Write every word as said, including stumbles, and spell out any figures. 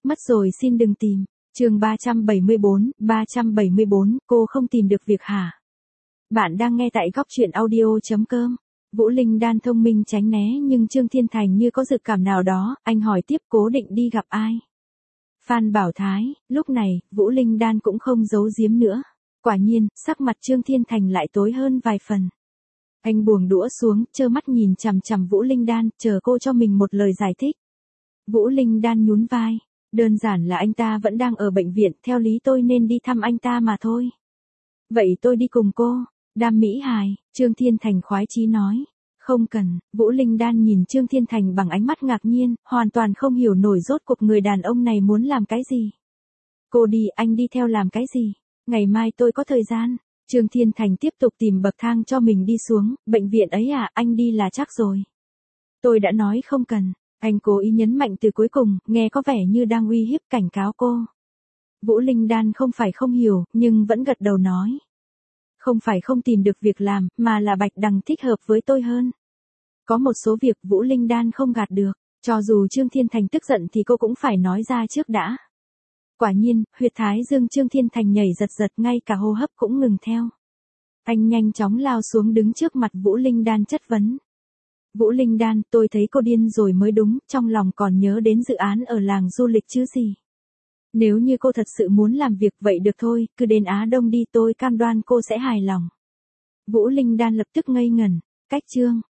Mất rồi xin đừng tìm. Chương ba trăm bảy mươi bốn, ba trăm bảy mươi bốn, cô không tìm được việc hả? Bạn đang nghe tại góc truyện audio chấm com. Vũ Linh Đan thông minh tránh né nhưng Trương Thiên Thành như có dự cảm nào đó, anh hỏi tiếp cố định đi gặp ai? Phan Bảo Thái. Lúc này, Vũ Linh Đan cũng không giấu giếm nữa. Quả nhiên, sắc mặt Trương Thiên Thành lại tối hơn vài phần. Anh buông đũa xuống, trơ mắt nhìn chằm chằm Vũ Linh Đan, chờ cô cho mình một lời giải thích. Vũ Linh Đan nhún vai. Đơn giản là anh ta vẫn đang ở bệnh viện, theo lý tôi nên đi thăm anh ta mà thôi. Vậy tôi đi cùng cô. Đam mỹ hài, Trương Thiên Thành khoái chí nói. Không cần. Vũ Linh Đan nhìn Trương Thiên Thành bằng ánh mắt ngạc nhiên, hoàn toàn không hiểu nổi rốt cuộc người đàn ông này muốn làm cái gì. Cô đi, anh đi theo làm cái gì? Ngày mai tôi có thời gian. Trương Thiên Thành tiếp tục tìm bậc thang cho mình đi xuống, bệnh viện ấy à, anh đi là chắc rồi. Tôi đã nói không cần. Anh cố ý nhấn mạnh từ cuối cùng, nghe có vẻ như đang uy hiếp cảnh cáo cô. Vũ Linh Đan không phải không hiểu, nhưng vẫn gật đầu nói. Không phải không tìm được việc làm, mà là Bạch Đằng thích hợp với tôi hơn. Có một số việc Vũ Linh Đan không gạt được, cho dù Trương Thiên Thành tức giận thì cô cũng phải nói ra trước đã. Quả nhiên, huyệt thái dương Trương Thiên Thành nhảy giật giật, ngay cả hô hấp cũng ngừng theo. Anh nhanh chóng lao xuống đứng trước mặt Vũ Linh Đan chất vấn. Vũ Linh Đan, tôi thấy cô điên rồi mới đúng, trong lòng còn nhớ đến dự án ở làng du lịch chứ gì. Nếu như cô thật sự muốn làm việc vậy được thôi, cứ đến Á Đông đi, tôi cam đoan cô sẽ hài lòng. Vũ Linh Đan lập tức ngây ngẩn. Cách Trương